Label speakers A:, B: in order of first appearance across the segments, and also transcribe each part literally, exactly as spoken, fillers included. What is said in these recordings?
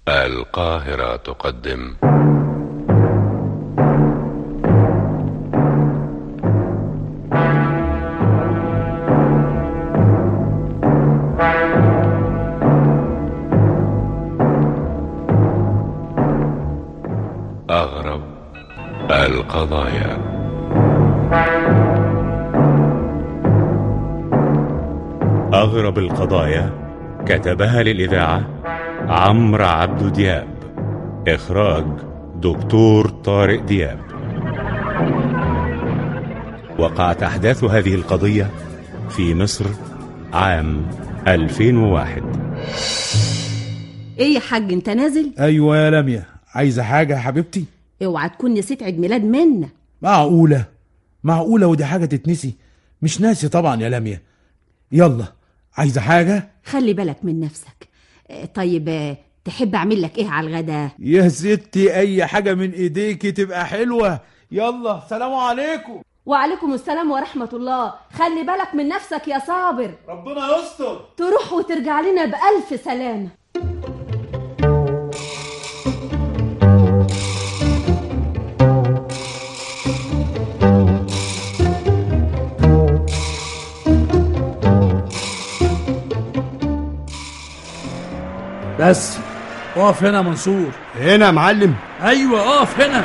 A: القاهرة تقدم أغرب القضايا.
B: أغرب القضايا كتبها للإذاعة عمرو عبد دياب، إخراج دكتور طارق دياب. وقعت أحداث هذه القضية في مصر عام ألفين وواحد.
C: ايه يا حاج، انت نازل؟
D: ايوه يا لميا، عايزه حاجه يا حبيبتي؟
C: اوعى تكون نسيت عيد ميلاد منا.
D: معقوله معقوله ودي حاجه تتنسي؟ مش ناسي طبعا يا لميا. يلا، عايزه حاجه؟
C: خلي بالك من نفسك. اه طيب، اه تحب اعمل لك ايه على الغدا؟
D: يا ستي اي حاجه من ايديكي تبقى حلوه. يلا، سلام عليكم.
C: وعليكم السلام ورحمة الله. خلي بالك من نفسك يا صابر،
D: ربنا يستر.
C: تروح وترجع لنا بألف سلامة.
E: بس اقف هنا منصور.
F: هنا يا معلم؟
E: ايوه اقف هنا.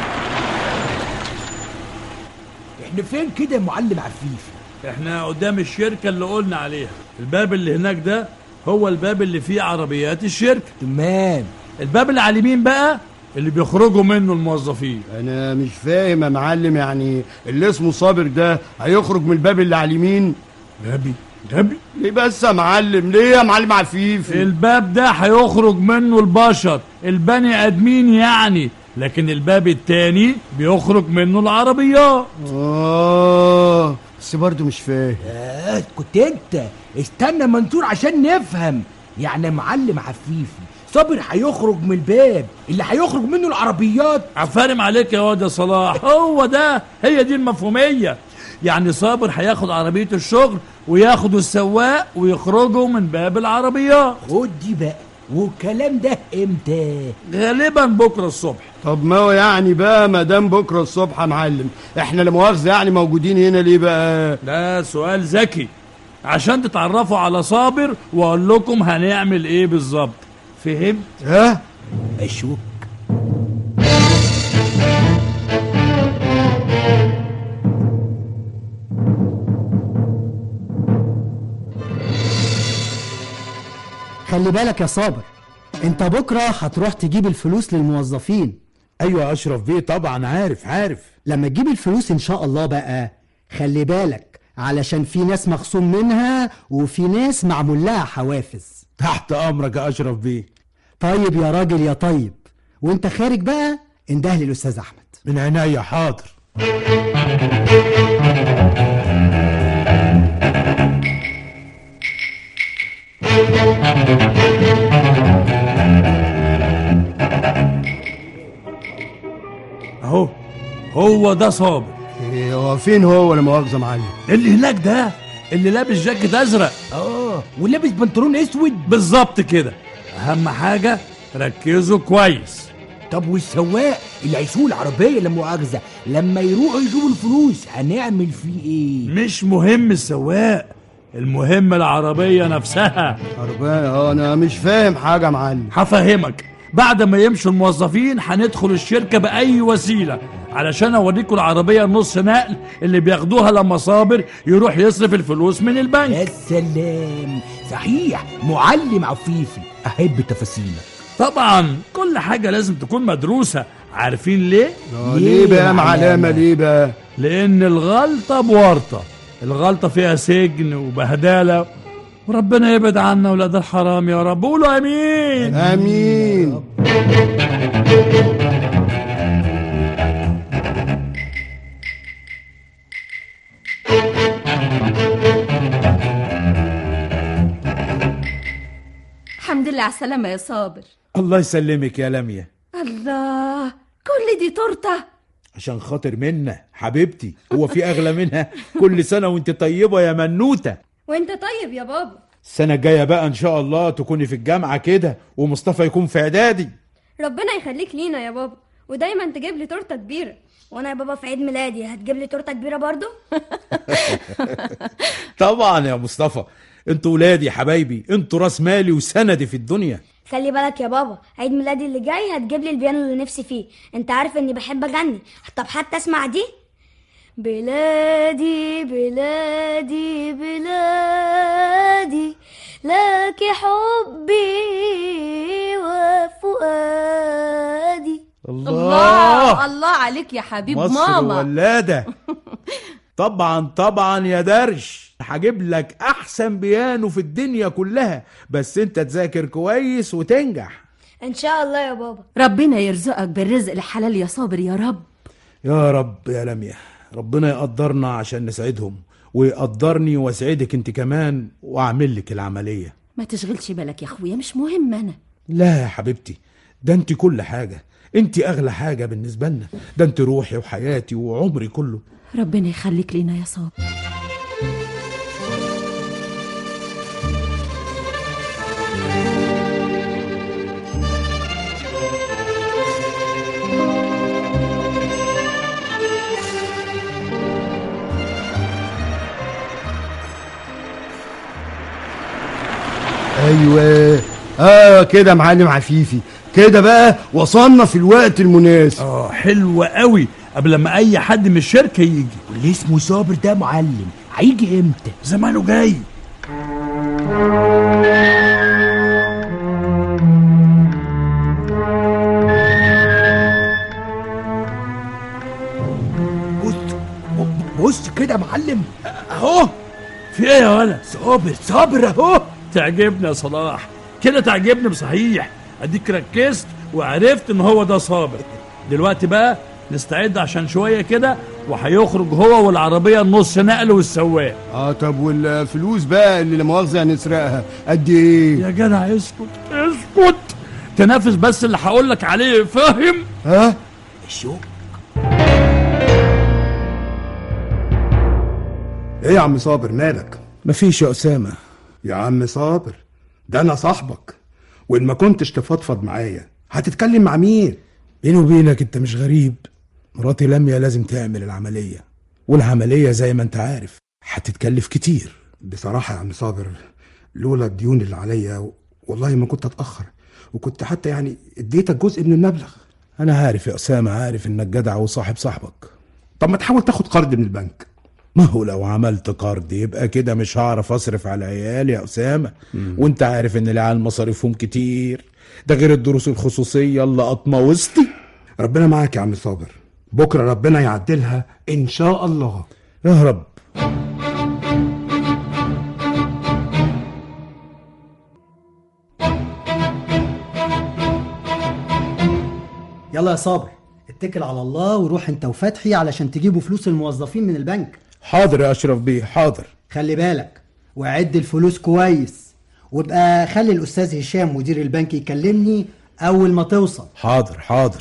G: احنا فين كده يا معلم عفيف؟
E: احنا قدام الشركة اللي قلنا عليها. الباب اللي هناك ده هو الباب اللي فيه عربيات الشركة.
G: تمام.
E: الباب اللي على اليمين بقى اللي بيخرجوا منه الموظفين.
F: انا مش فاهم يا معلم، يعني اللي اسمه صابر ده هيخرج من الباب اللي على اليمين؟
E: غبي غبي.
F: ليه بس يا معلم؟ ليه يا معلم عفيف؟
E: الباب ده هيخرج منه البشر البني ادمين يعني، لكن الباب التاني بيخرج منه العربيات.
F: اه بس برضه مش فاهم.
G: آه كنت انت استنى منصور عشان نفهم. يعني معلم عفيفي صابر هيخرج من الباب اللي هيخرج منه العربيات.
E: عفارم عليك يا واد يا صلاح. هو ده، هي دي المفهومية. يعني صابر هياخد عربية الشغل وياخدوا السواق ويخرجوا من باب العربيات.
G: خد دي بقى. والكلام ده امتى؟
E: غالبا بكرة الصبح.
F: طب ما هو يعني بقى ما دام بكرة الصبح يا معلم، احنا لا مؤاخذة يعني موجودين هنا ليه بقى؟
E: ده سؤال ذكي عشان تتعرفوا على صابر واقول لكم هنعمل ايه بالظبط. فهمت؟
F: ها؟
G: اشوك.
H: خلي بالك يا صابر، انت بكرة هتروح تجيب الفلوس للموظفين.
D: ايوه يا اشرف بيه، طبعا عارف عارف.
H: لما تجيب الفلوس ان شاء الله بقى خلي بالك، علشان في ناس مخصوم منها وفي ناس معمول لها حوافز.
D: تحت امرك يا اشرف بيه.
H: طيب يا راجل يا طيب، وانت خارج بقى انده لي الاستاذ احمد.
D: من عينيا، حاضر.
E: اهو هو ده صابر.
F: ايه هو فين هو لا مؤاخذة يا معلم؟
E: اللي هناك ده اللي لابس جاكيت ازرق.
G: اه ولابس بنطلون اسود.
E: بالظبط كده. اهم حاجة ركزوا كويس.
G: طب والسواق اللي هيسوق العربية لا مؤاخذة لما يروحوا يجيبوا الفلوس هنعمل فيه ايه؟
E: مش مهم السواق، المهم العربية نفسها.
F: عربية؟ اه انا مش فاهم حاجة يا معلم.
E: هفهمك. بعد ما يمشوا الموظفين هندخل الشركة بأي وسيلة علشان اوريكم العربية النص نقل اللي بياخدوها لما صابر يروح يصرف الفلوس من البنك.
G: يا سلام، صحيح معلم عفيفي، احب تفاصيلك.
E: طبعا كل حاجة لازم تكون مدروسة. عارفين ليه؟
F: اه ليه بقى معلمة؟ ليه بقى؟
E: لأن الغلطة بورطة، الغلطة فيها سجن وبهدالة، وربنا يبعد عنا ولاد الحرام يا رب. قولوا امين
F: امين.
C: الحمد لله على السلامة يا صابر.
D: الله يسلمك يا لميا.
C: الله، كل دي تورته
D: عشان خاطر منا حبيبتي، هو في اغلى منها؟ كل سنة وانت طيبة يا منوتة.
I: وانت طيب يا بابا.
D: السنة الجاية بقى ان شاء الله تكوني في الجامعة كده ومصطفى يكون في اعدادي.
I: ربنا يخليك لينا يا بابا، ودايما تجيب لي تورته كبيره.
J: وانا يا بابا في عيد ميلادي هتجيب لي تورته كبيره برضو؟
D: طبعا يا مصطفى، انتوا ولادي حبايبي، انتوا راس مالي وسندي في الدنيا.
J: خلي بالك يا بابا، عيد ميلادي اللي جاي هتجيب لي البيانو اللي نفسي فيه. انت عارف اني بحب اغني. طب حتى اسمع دي: بلادي بلادي بلادي لك حبي وفؤادي.
C: الله الله عليك يا حبيب
D: مصر
C: ماما.
D: ولادة. طبعا طبعا يا درش، هجيب لك احسن بيانو في الدنيا كلها، بس انت تذاكر كويس وتنجح
J: ان شاء الله يا بابا.
C: ربنا يرزقك بالرزق الحلال يا صابر يا رب.
D: يا رب يا لميا، ربنا يقدرنا عشان نسعدهم، ويقدرني واسعدك انت كمان، واعمل لك العملية.
C: ما تشغلش بالك يا اخويا، مش مهم انا.
D: لا يا حبيبتي، ده انت كل حاجة، انت اغلى حاجة بالنسبة لنا، ده انت روحي وحياتي وعمري كله.
C: ربنا يخليك لينا يا صابر.
F: ايوه اه كده يا معلم عفيفي، كده بقى وصلنا في الوقت المناسب.
E: اه حلوة قوي، قبل ما اي حد من الشركة يجي.
G: واللي اسمه صابر ده معلم هيجي امتى؟
E: زمانه جاي.
G: بص بص كده يا معلم اهو.
E: في ايه يا ولد؟
G: صابر صابر اهو.
E: تعجبني يا صلاح، كده تعجبني بصحيح. اديك ركزت وعرفت ان هو ده صابر. دلوقتي بقى نستعد عشان شوية كده، وهيخرج هو والعربية النص نقل والسواق.
F: اه طب والفلوس بقى اللي لا مؤاخذة هنسرقها قد ايه؟
E: يا جدع اسكت اسكت، تنافس بس اللي هقولك عليه، فاهم؟
F: ها؟
G: شو
F: ايه يا عم صابر مالك؟
D: مفيش يا أسامة.
F: يا عم صابر، ده انا صاحبك، وان ما كنتش تفضفض معايا هتتكلم مع مين؟
D: بيني وبينك انت مش غريب، مراتي لميا لازم تعمل العملية، والعملية زي ما انت عارف هتتكلف كتير.
F: بصراحة يا عم صابر، لولا الديون اللي عليا والله ما كنت اتأخر، وكنت حتى يعني اديتك جزء من المبلغ.
D: انا عارف يا أسامة، عارف انك جدع وصاحب صاحبك.
F: طب ما تحاول تاخد قرض من البنك.
D: ما هو لو عملت قرض يبقى كده مش هعرف اصرف على عيالي يا أسامة، وانت عارف ان العيال مصاريفهم كتير، ده غير الدروس الخصوصية اللي قطمة وسطي.
F: ربنا معاك يا عم صابر، بكرة ربنا يعدلها ان شاء الله
D: يا رب.
H: يلا يا صابر، اتكل على الله وروح انت وفتحي علشان تجيبوا فلوس الموظفين من البنك.
D: حاضر يا أشرف بيه، حاضر.
H: خلي بالك وعد الفلوس كويس، وابقى خلي الأستاذ هشام مدير البنك يكلمني أول ما توصل.
D: حاضر حاضر.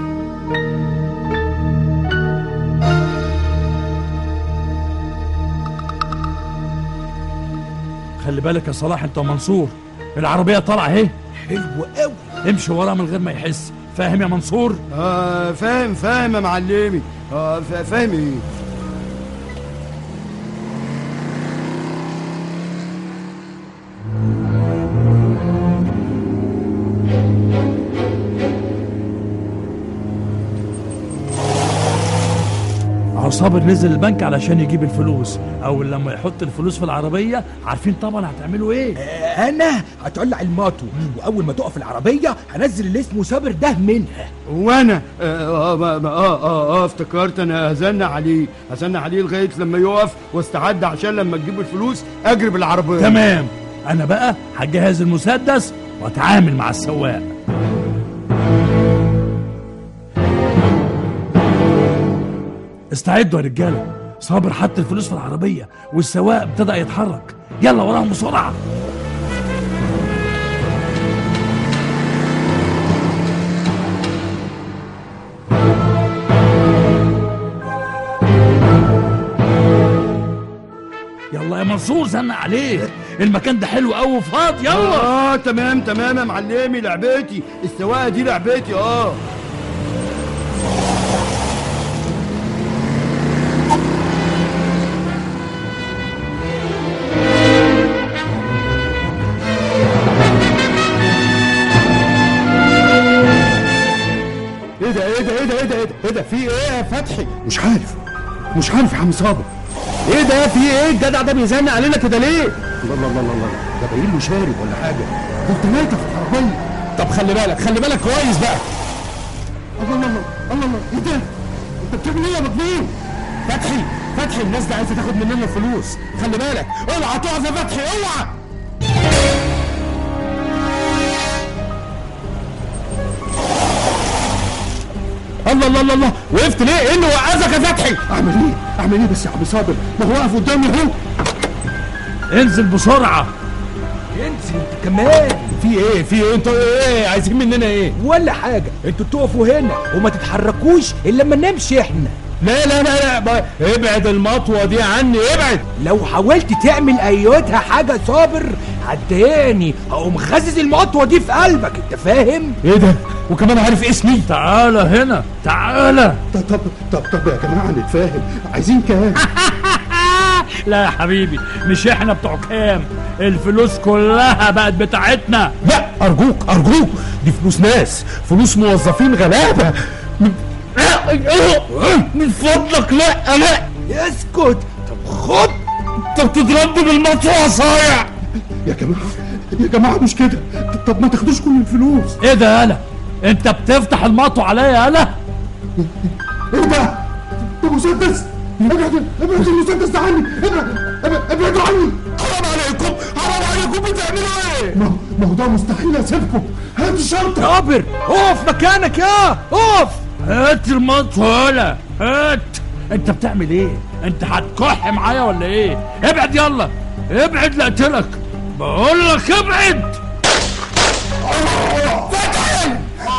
E: خلي بالك يا صلاح انت ومنصور، العربية طالعة اهي.
G: حلو قوي.
E: امشي ورا من غير ما يحس، فاهم يا منصور؟
F: اه فاهم فاهم يا معلمي. اه فاهم ايه؟
E: صابر نزل البنك علشان يجيب الفلوس. اول لما يحط الفلوس في العربيه عارفين طبعا هتعملوا ايه.
G: آه انا هتولع الماتو، واول ما تقف العربيه هنزل اللي اسمه صابر ده منها.
F: وانا اه اه اه اه, آه افتكرت انا هزنع عليه هزنع عليه لغايه لما يقف واستعد عشان لما تجيب الفلوس اجري بالعربيه.
E: تمام، انا بقى هجهز المسدس واتعامل مع السواق. استعدوا يا رجاله، صابر حط الفلوس في العربيه والسواق ابتدى يتحرك. يلا وراهم بسرعه. يلا يا منصور زنق عليه. المكان ده حلو قوي وفاضي. يلا.
F: اه تمام تمام يا معلمي، لعبتي السواقه دي لعبتي. اه
D: ايه ده ايه ده ايه ده ايه ده ايه ده في ايه يا فتحي؟
F: مش عارف مش عارف يا عم صابر.
D: ايه ده في ايه؟ الجدع ده بيزنق علينا كده ليه؟
F: الله الله الله الله، ده باين له شارب ولا حاجه. ده انت ميته في العربيه.
D: طب خلي بالك خلي بالك كويس بقى.
F: الله الله الله الله، ايه ده؟ انت بتعمل ايه يا مجنون؟
D: فتحي فتحي الناس دي عايزه تاخد مننا الفلوس، خلي بالك. اوعى تقف يا فتحي، اوعى. الله الله الله الله، وقفت ليه؟ ايه اللي وقفك يا فتحي؟
F: اعمل ايه؟ اعمل ايه بس يا عم صابر؟ ما هو واقف قدامي اهو.
E: انزل بسرعه.
G: انزل انت كمان.
D: في ايه في ايه انتوا ايه عايزين مننا ايه؟
G: ولا حاجه، انتوا تقفوا هنا وما تتحركوش الا لما نمشي احنا.
D: لا لا لا لا، ابعد المطوه دي عني، ابعد.
G: لو حاولت تعمل ايوتها حاجه صابر هتضايقني، هقوم خزز المطوه دي في قلبك، انت فاهم؟
D: ايه ده؟ وكمان عارف اسمي؟
E: تعالى هنا تعالى.
F: طب طب طب طب يا جماعه نتفاهم، عايزين كام؟
E: لا يا حبيبي، مش احنا بتوع كام، الفلوس كلها بقت بتاعتنا.
D: لا ارجوك ارجوك، دي فلوس ناس، فلوس موظفين غلابه. من فضلك لا لا.
G: اسكت. طب خد.
D: انت بتضربني بالمطوه يا صايع.
F: يا جماعه يا جماعه مش كده، طب ما تاخدوش كل الفلوس.
E: ايه ده يالا؟ انت بتفتح المطوه عليا يالا؟
F: ايه ده؟ ده مسدس. ابعد ابعد المسدس ده عني، ابعد ابعدوا عني.
D: حرام عليكم حرام عليكم، بتعملوا ايه؟
F: ما ما هو ده مستحيل اسيبكم. هات الشنطه.
G: صابر اقف مكانك يا اقف.
E: هات المطوه يالا هات. انت بتعمل ايه؟ انت هتكح معايا ولا ايه؟ ابعد يلا ابعد، لقتلك بقول لك ابعد.
D: فتحي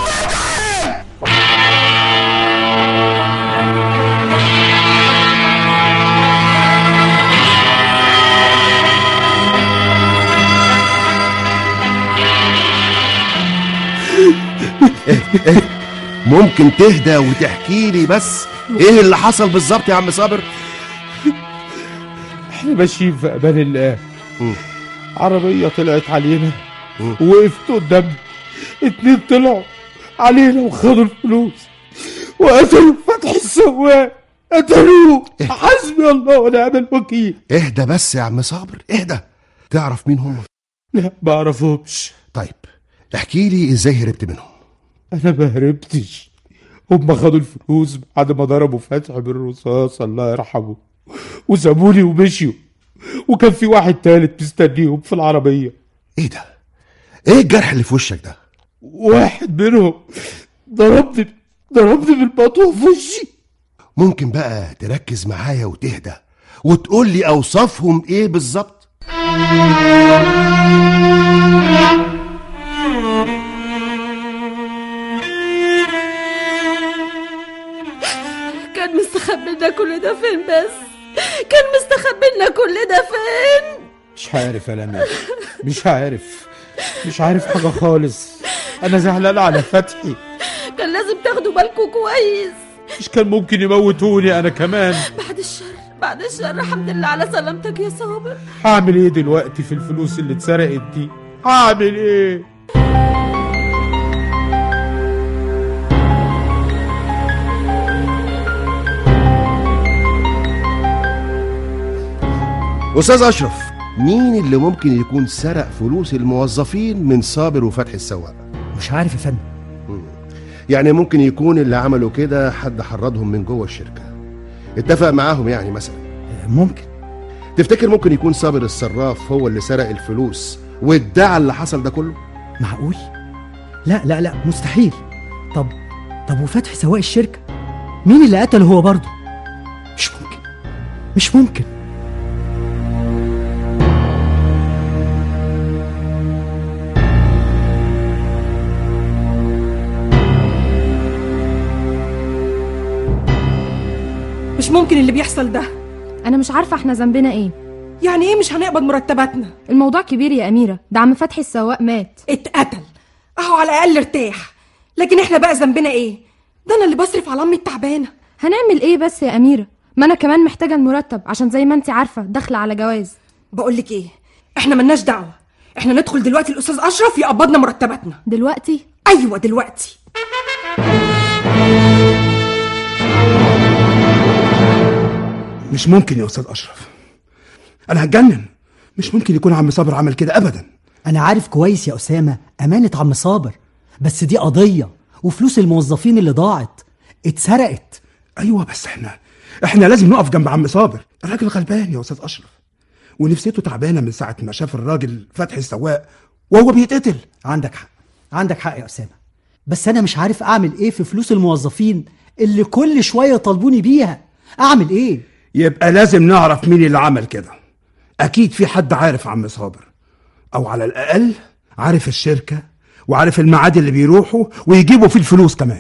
K: ممكن تهدى وتحكي لي بس ايه اللي حصل بالظبط يا عم صابر؟
D: احنا ماشيين في امان الله، عربيه طلعت علينا ووقفت قدامنا، اتنين طلعوا علينا وخدوا الفلوس وقتلوا فتحي السواق، قتلوه. حسبي الله ونعم الوكيل.
K: اهدى بس يا عم صابر اهدى. تعرف مين هم؟
D: لا ما اعرفهمش.
K: طيب احكي لي ازاي هربت منهم.
D: انا ما هربتش، هم خدوا الفلوس بعد ما ضربوا فتحي بالرصاص الله يرحمه وسابوني ومشيوا، وكان في واحد تالت مستنيهم في العربيه.
K: ايه ده؟ ايه الجرح اللي في وشك ده؟
D: واحد منهم ضربني ضربني بالمطوه في وشي.
K: ممكن بقى تركز معايا وتهدى وتقول لي اوصافهم ايه بالظبط؟
C: كان مستخبي لنا كل ده فين بس؟ كان مستخبي لنا كل ده فين؟
D: مش عارف يا لميا، مش عارف مش عارف حاجه خالص. انا زعلان على فتحي.
C: كان لازم تاخدوا بالكم كويس.
D: مش كان ممكن يموتوني انا كمان؟
C: بعد الشر بعد الشر، الحمد لله على سلامتك يا صابر.
D: هعمل ايه دلوقتي في الفلوس اللي اتسرقت دي؟ هعمل ايه؟
K: استاذ اشرف، مين اللي ممكن يكون سرق فلوس الموظفين من صابر وفتحي السواق؟
H: مش عارف يا فندم.
K: يعني ممكن يكون اللي عملوا كده حد حرضهم من جوه الشركه، اتفق معاهم يعني مثلا.
H: ممكن.
K: تفتكر ممكن يكون صابر الصراف هو اللي سرق الفلوس وادعى اللي حصل ده كله؟
H: معقول؟ لا لا لا مستحيل. طب طب وفتحي سواق الشركه مين اللي قتله هو برضه؟ مش ممكن مش ممكن.
L: مش ممكن اللي بيحصل ده.
M: انا مش عارفه احنا ذنبنا ايه.
L: يعني ايه مش هنقبض مرتباتنا؟
I: الموضوع كبير يا أميرة، ده عم فتحي السواق مات.
L: اتقتل اهو على الأقل ارتاح، لكن احنا بقى ذنبنا ايه؟ ده انا اللي بصرف على امي التعبانة.
I: هنعمل ايه بس يا أميرة؟ ما أنا كمان محتاجة المرتب عشان زي ما انت عارفة داخلة على جواز.
L: بقولك ايه، احنا ملناش دعوة، احنا ندخل دلوقتي الأستاذ أشرف يقبضنا مرتباتنا.
I: دلوقتي؟
L: أيوة دلوقتي.
D: مش ممكن يا أستاذ أشرف، أنا هتجنن. مش ممكن يكون عم صابر عمل كده أبدا.
H: أنا عارف كويس يا أسامة أمانة عم صابر، بس دي قضية وفلوس الموظفين اللي ضاعت اتسرقت.
D: أيوة بس احنا احنا لازم نقف جنب عم صابر، الراجل غلبان يا أستاذ أشرف، ونفسيته تعبانة من ساعة ما شاف الراجل فتحي السواق وهو بيتقتل.
H: عندك حق، عندك حق يا أسامة، بس أنا مش عارف أعمل إيه في فلوس الموظفين اللي كل شوية طالبوني بيها. أعمل إيه؟
D: يبقى لازم نعرف مين اللي عمل كده. أكيد في حد عارف عم صابر، أو على الأقل عارف الشركة وعارف الميعاد اللي بيروحوا ويجيبوا فيه الفلوس كمان.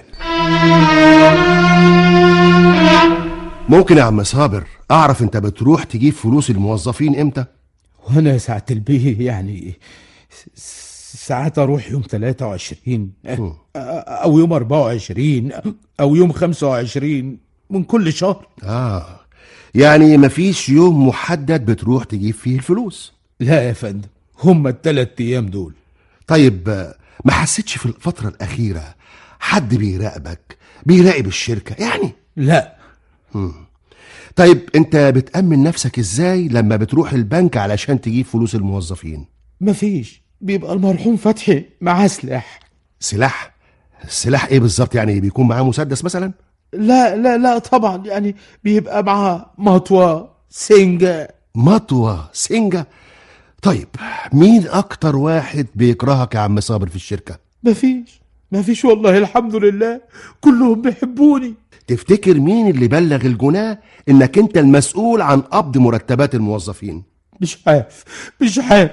K: ممكن يا عم صابر أعرف أنت بتروح تجيب فلوس الموظفين إمتى؟
D: وأنا يا ساعة البيه يعني ساعات أروح يوم ثلاثة وعشرين أو يوم أربعة وعشرين أو يوم خمسة وعشرين من كل شهر.
K: آه يعني مفيش يوم محدد بتروح تجيب فيه الفلوس؟
D: لا يا فندم، هم الثلاث أيام دول.
K: طيب ما حسيتش في الفترة الأخيرة حد بيراقبك بيراقب الشركة يعني؟
D: لا.
K: مم. طيب أنت بتأمن نفسك إزاي لما بتروح البنك علشان تجيب فلوس الموظفين؟
D: مفيش، بيبقى المرحوم فتحي معاه سلاح.
K: سلاح؟ سلاح إيه بالظبط؟ يعني بيكون معاه مسدس مثلا؟
D: لا لا لا طبعا، يعني بيبقى معاه مطوة سنجة.
K: مطوة سنجة؟ طيب مين أكتر واحد بيكرهك يا عم صابر في الشركة؟
D: مفيش مفيش والله الحمد لله، كلهم بيحبوني.
K: تفتكر مين اللي بلغ الجناه إنك أنت المسؤول عن قبض مرتبات الموظفين؟
D: مش عارف مش عارف.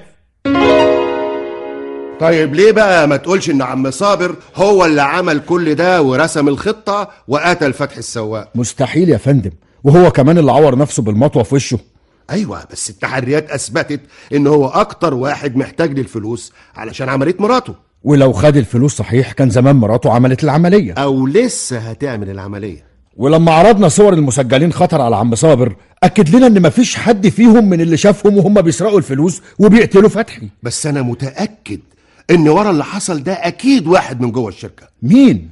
K: طيب ليه بقى ما تقولش إن عم صابر هو اللي عمل كل ده ورسم الخطة وقتل فتحي السواق؟
M: مستحيل يا فندم، وهو كمان اللي عور نفسه بالمطوة في وشه.
K: أيوة بس التحريات أثبتت إن هو أكتر واحد محتاج للفلوس علشان عملية مراته.
M: ولو خد الفلوس صحيح كان زمان مراته عملت العملية،
K: أو لسه هتعمل العملية.
M: ولما عرضنا صور المسجلين خطر على عم صابر أكد لنا إن مفيش حد فيهم من اللي شافهم وهم بيسرقوا الفلوس وبيقتلوا فتحي.
K: بس أنا متأكد إن ورا اللي حصل ده أكيد واحد من جوه الشركة.
M: مين؟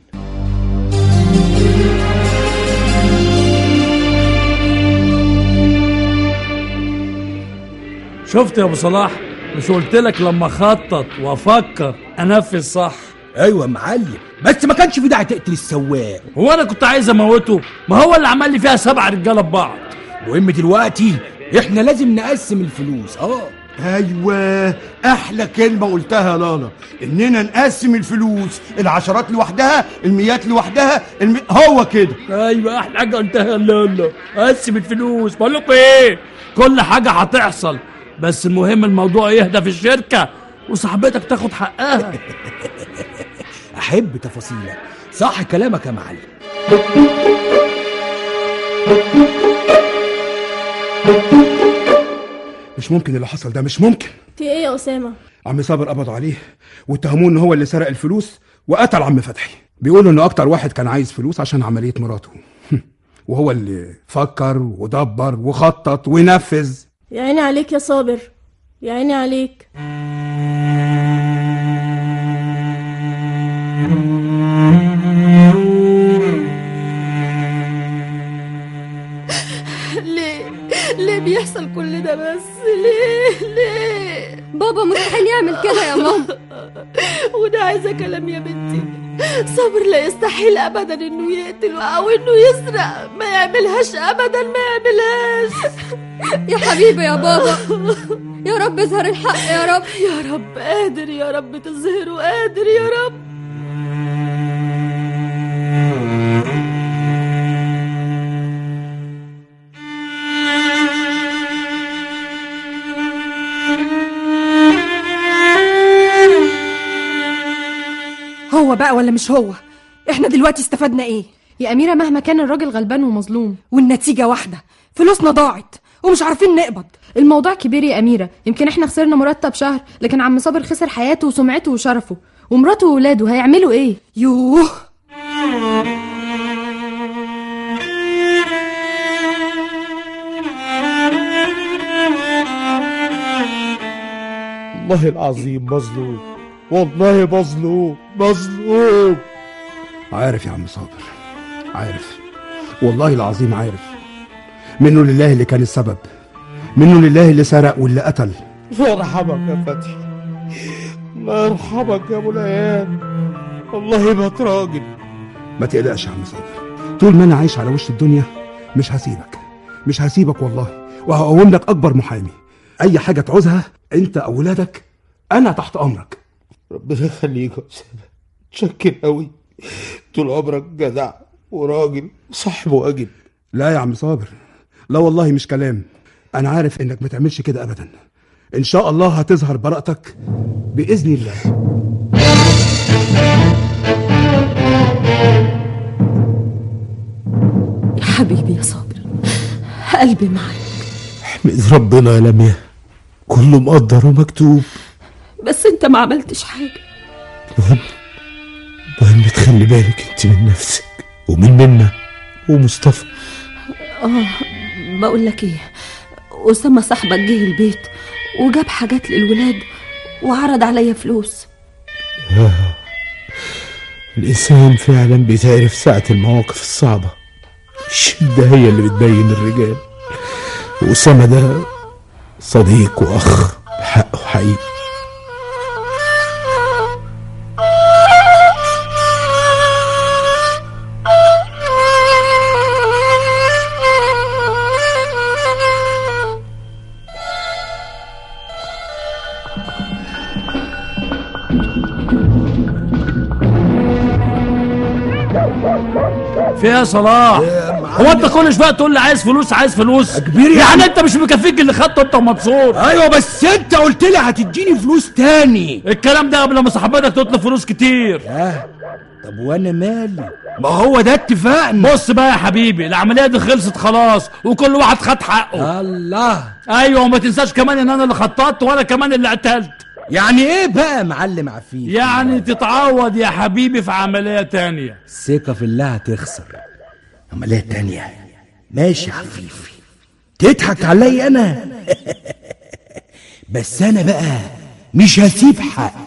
E: شفت يا ابو صلاح؟ مش قلت لك لما خطط وافكر انفذ صح؟
G: ايوه يا معلم، بس ما كانش في داعي تقتل السواق.
E: هو انا كنت عايز اموته؟ ما هو اللي عمل لي فيها سبع رجاله ببعض.
G: المهم دلوقتي احنا لازم نقسم الفلوس. اه
F: ايوه، احلى كلمه قلتها يا لالا، اننا نقسم الفلوس، العشرات لوحدها، الميات لوحدها، المي... هو كده.
E: ايوه احلى حاجه قلتها يا لالا، قسم الفلوس. بقول لكم ايه، كل حاجه هتحصل، بس المهم الموضوع يهدى في الشركه وصاحبتك تاخد حقها.
G: احب تفاصيلك، صح كلامك يا معلم.
D: مش ممكن اللي حصل ده، مش ممكن.
I: في ايه يا أسامة؟
D: عم صابر قبضوا عليه واتهموه ان هو اللي سرق الفلوس وقتل عم فتحي. بيقولوا انه اكتر واحد كان عايز فلوس عشان عملية مراته، وهو اللي فكر ودبر وخطط ونفذ.
I: يا عيني عليك يا صابر، يا عيني عليك.
L: ليه ليه بيحصل كل ده بس؟ ليه ليه
I: بابا مستحيل يعمل كده يا ماما.
L: وده عايزه كلام يا بنتي. صابر لا يستحيل ابدا انه يقتل او انه يسرق، ما يعملهاش ابدا، ما يعملهاش.
I: يا حبيبي يا بابا، يا رب اظهر الحق يا رب.
L: يا رب قادر، يا رب تظهره، قادر يا رب. هو بقى ولا مش هو؟ احنا دلوقتي استفدنا ايه؟
I: يا أميرة مهما كان الراجل غلبان ومظلوم،
L: والنتيجة واحدة، فلوسنا ضاعت
I: ومش عارفين نقبض. الموضوع كبير يا أميرة، يمكن احنا خسرنا مرتب شهر، لكن عم صابر خسر حياته وسمعته وشرفه، ومراته وولاده هيعملوا ايه؟ يوه.
D: والله العظيم مظلوم، والله مظلوم مظلوم.
F: عارف يا عم صابر، عارف والله العظيم عارف. منه لله اللي كان السبب، منه لله اللي سرق واللي قتل.
D: الله يرحمك يا فتحي، الله يرحمك يا ابو العيال، الله يبقى راجل.
F: ما تقلقش يا عم صابر، طول ما انا عايش على وش الدنيا مش هسيبك، مش هسيبك والله، وهقوم لك اكبر محامي. اي حاجه تعوزها انت او ولادك انا تحت امرك.
D: ربنا يخليك يا اسامه، متشكر قوي. طول عمرك جدع وراجل صاحب واجب.
F: لا يا عم صابر، لا والله مش كلام، انا عارف انك ما تعملش كده ابدا. ان شاء الله هتظهر براءتك باذن الله.
L: يا حبيبي يا صابر، قلبي معاك.
D: احمد ربنا يا لميا، كله مقدر ومكتوب.
L: بس انت ما عملتش حاجه.
D: المهم المهم تخلي بالك انت من نفسك ومن منا ومصطفى.
L: اه بقول لك ايه، اسامه صاحبك جه البيت وجاب حاجات للولاد وعرض عليا فلوس.
D: آه. الانسان فعلا بيتعرف ساعه المواقف الصعبه، الشده هي اللي بتبين الرجال، واسامه ده صديق واخ بحقه حقيقي.
E: فيها يا صلاح؟ هو انت كل شويه تقول لي عايز فلوس عايز فلوس
G: كبير
E: يعني انت مش مكفيك اللي خدته انت ومنصور؟
G: ايوه بس انت قلت لي هتديني فلوس تاني.
E: الكلام ده قبل ما صاحبتك تطلب فلوس كتير.
G: اه طب وانا مالي؟ ما هو ده اتفاقنا.
E: بص بقى يا حبيبي، العمليه دي خلصت خلاص وكل واحد خد حقه.
G: الله.
E: ايوه وما تنساش كمان ان انا اللي خططت وانا كمان اللي قتلت.
G: يعني ايه بقى يا معلم عفيف؟
E: يعني تتعوض يا حبيبي في عمليه تانية.
G: الثقه في الله هتخسر. عمليه تانية ماشي يا عفيفي، تضحك علي انا؟ بس انا بقى مش هسيب حقي.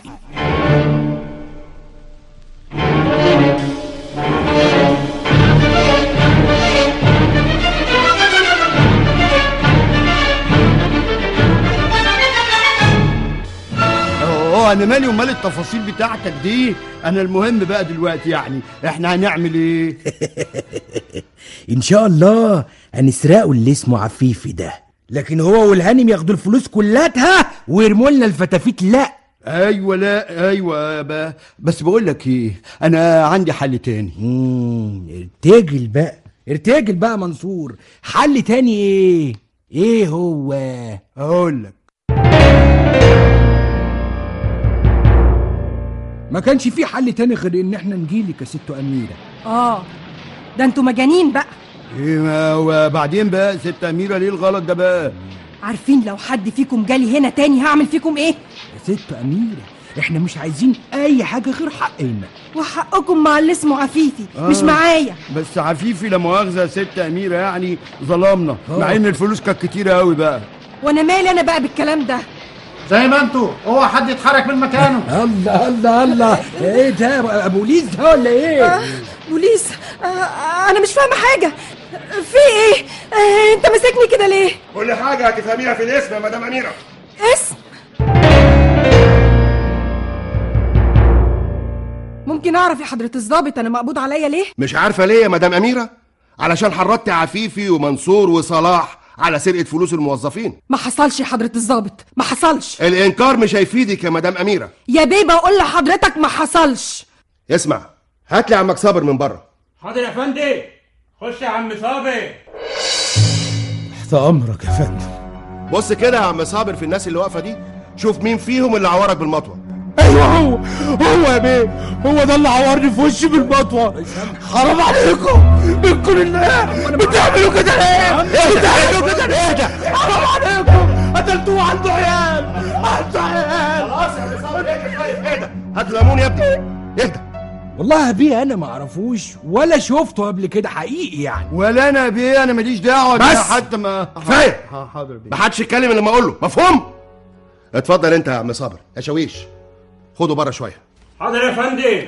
F: انا مالي ومال التفاصيل بتاعتك دي، انا المهم بقى دلوقتي يعني احنا هنعمل ايه؟
G: ان شاء الله هنسرقه اللي اسمه عفيفي ده، لكن هو والهانم ياخدوا الفلوس كلاتها ويرموا لنا الفتافيت. لا
F: ايوه لا ايوه بقى. بس بقول لك ايه، انا عندي حل تاني.
G: امم ارتجل بقى ارتجل بقى منصور. حل تاني ايه؟ ايه هو؟
F: اقول لك،
G: ما كانش في حل تاني غير ان احنا نجيلك يا ست اميره.
N: اه ده انتوا مجانين بقى.
F: ايه ما وبعدين بقى ست اميره ليه الغلط ده بقى؟
N: عارفين لو حد فيكم جالي هنا تاني هعمل فيكم ايه؟
G: يا ست اميره احنا مش عايزين اي حاجه غير حقنا.
N: وحقكم مع اللي اسمه عفيفي
F: آه.
N: مش معايا.
F: بس عفيفي لا مؤاخذه يا ست اميره يعني ظلمنا،
G: آه.
F: مع ان الفلوس كانت كتيره قوي بقى.
N: وانا مالي انا بقى بالكلام ده؟
O: زي ما انتوا، اوعى حد يتحرك من مكانه.
G: الله الله الله، ايه ده بوليس ده ولا ايه؟
N: آه بوليس؟ آه انا مش فاهمه حاجه، في ايه؟ آه انت ماسكني كده ليه؟
K: كل حاجه هتفهميها في الاسم يا مدام اميره.
N: اسم؟ ممكن اعرف يا حضره الضابط انا مقبوض عليا ليه؟
K: مش عارفه ليه يا مدام اميره؟ علشان حرضت عفيفي ومنصور وصلاح على سرقه فلوس الموظفين.
N: ما حصلش يا حضره الضابط، ما حصلش.
K: الانكار مش هيفيدك يا مدام اميره.
N: يا بيه بقول لحضرتك ما حصلش.
K: اسمع، هات لي عمك صابر من بره.
P: حاضر يا فندم. خش يا عم صابر.
D: تحت امرك يا فندم.
K: بص كده يا عم صابر في الناس اللي واقفه دي، شوف مين فيهم اللي عورك بالمطوه.
D: ايوه هو هو يا بيه، هو ده اللي عورني في وشي بالمطوه. حرام عليكم، منكم لله بتعملوا كده ليه؟ بتعملوا كده ليه؟ حرام عليكم، قتلتوه عنده عيال، عنده عيال.
K: خلاص يا صابر اهدى، هات ليمون يا ابني، اهدى.
G: والله يا بيه انا ما اعرفوش ولا شفته قبل كده حقيقي يعني.
Q: ولا انا يا بيه، انا ماليش دعوه
K: بس
Q: حتى ما
K: كفايه.
Q: حاضر بيه،
K: ما حدش يتكلم الا لما اقول له، مفهوم؟ اتفضل انت يا عم صابر يا شاويش، خدوا بره شويه.
P: حاضر يا فندم.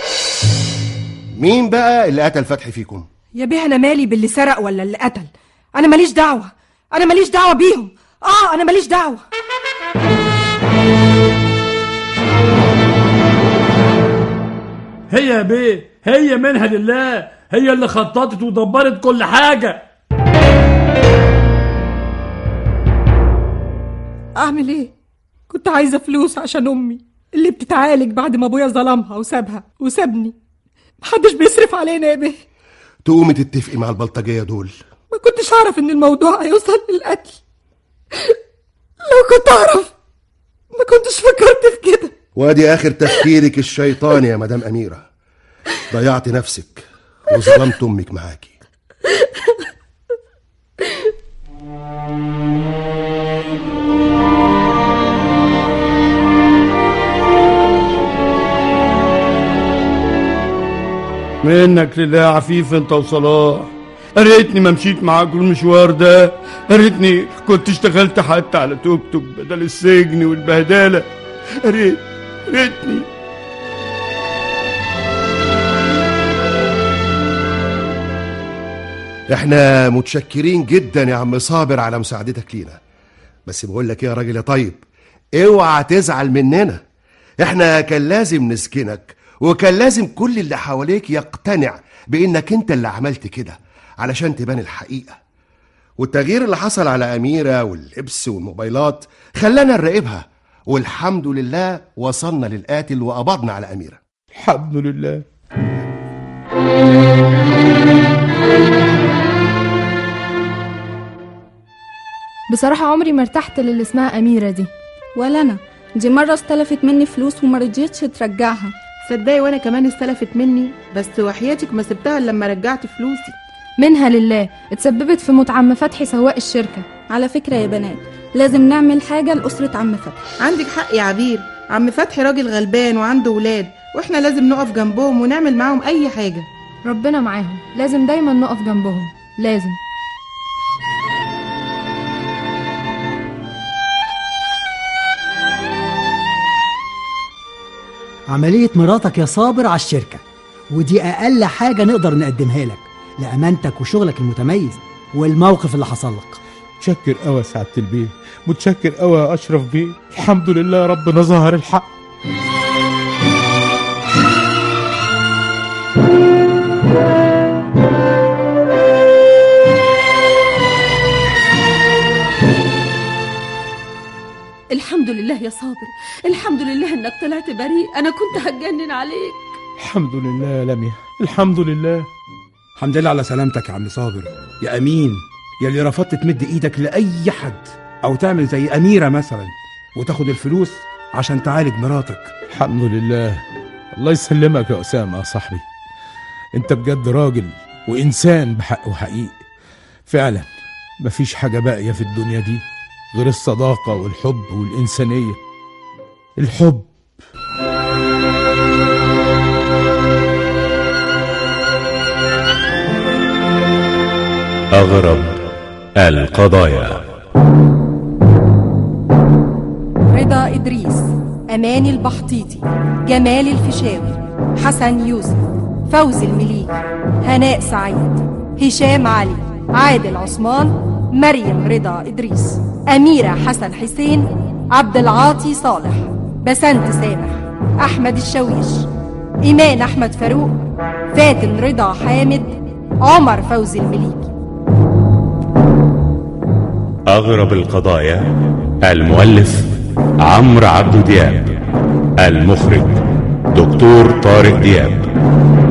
K: مين بقى اللي قتل فتحي فيكم؟
N: يا بيه انا مالي باللي سرق ولا اللي قتل، انا ماليش دعوه، انا ماليش دعوه بيهم. اه انا ماليش دعوه.
E: هي يا بيه، هي منها لله، هي اللي خططت ودبرت كل حاجه.
N: اعمل ايه؟ كنت عايزه فلوس عشان امي اللي بتتعالج بعد ما ابويا ظلمها وسابها وسابني. محدش بيصرف علينا يا بيه.
K: تقومي تتفقي مع البلطجيه دول.
N: ما كنتش اعرف ان الموضوع هيوصل للقتل. لو كنت اعرف ما كنتش فكرت في كده.
K: وادي اخر تفكيرك الشيطاني يا مدام اميره، ضيعتي نفسك وظلمت امك معاكي.
D: منك لله يا عفيف انت وصلاح، ريتني ما مشيت معاكم المشوار ده، ريتني كنت اشتغلت حتى على توك توك بدل السجن والبهدله. ريت ريتني.
K: احنا متشكرين جدا يا عم صابر على مساعدتك لينا، بس بقول لك ايه يا راجل يا طيب، اوعى تزعل مننا. احنا كان لازم نسكنك، وكان لازم كل اللي حواليك يقتنع بانك انت اللي عملت كده علشان تبان الحقيقة. والتغيير اللي حصل على أميرة واللبس والموبايلات خلانا نراقبها، والحمد لله وصلنا للقاتل وقبضنا على أميرة.
D: الحمد لله.
I: بصراحة عمري ما ارتحت للي اسمها أميرة دي.
R: ولا أنا، دي مرة استلفت مني فلوس وما رضيتش ترجعها.
L: صدقي وانا كمان استلفت مني، بس وحياتك ما سبتها الا لما رجعت فلوسي.
I: منها لله اتسببت في موت عم فتحي سواق الشركة.
R: على فكرة يا بنات، لازم نعمل حاجة لأسرة عم فتحي.
L: عندك حق يا عبير، عم فتحي راجل غلبان وعنده ولاد، واحنا لازم نقف جنبهم ونعمل معاهم اي حاجة.
I: ربنا معاهم، لازم دايما نقف جنبهم، لازم.
H: عملية مراتك يا صابر على الشركة، ودي أقل حاجة نقدر نقدمها لك لأمانتك وشغلك المتميز والموقف اللي حصل لك.
D: متشكر قوي يا سعادة البيه، متشكر قوي يا أشرف بيه. الحمد لله ربنا ظهر الحق.
L: الحمد لله يا صابر، الحمد لله انك طلعت بريء، انا كنت هتجنن عليك.
D: الحمد لله يا لميا، الحمد لله.
F: الحمد لله على سلامتك يا عم صابر يا امين، يا اللي رفضت تمد ايدك لاي حد او تعمل زي اميره مثلا وتاخد الفلوس عشان تعالج مراتك.
D: الحمد لله. الله يسلمك يا اسامه يا صاحبي، انت بجد راجل وانسان بحق وحقيقي. فعلا مفيش حاجه باقيه في الدنيا دي غير الصداقه والحب والانسانيه. الحب.
B: أغرب القضايا.
N: رضا إدريس، أماني البحطيطي، جمال الفيشاوي، حسن يوسف، فوزي المليجي، هناء سعيد، هشام علي، عادل عثمان، مريم رضا إدريس، أميرة حسن حسين، عبد العاطي صالح، بسنت سامح، أحمد الشويش، إيمان أحمد فاروق، فاتن رضا حامد، عمر فوزي المليجي.
B: أغرب القضايا. المؤلف عمرو عبد دياب، المخرج دكتور طارق دياب.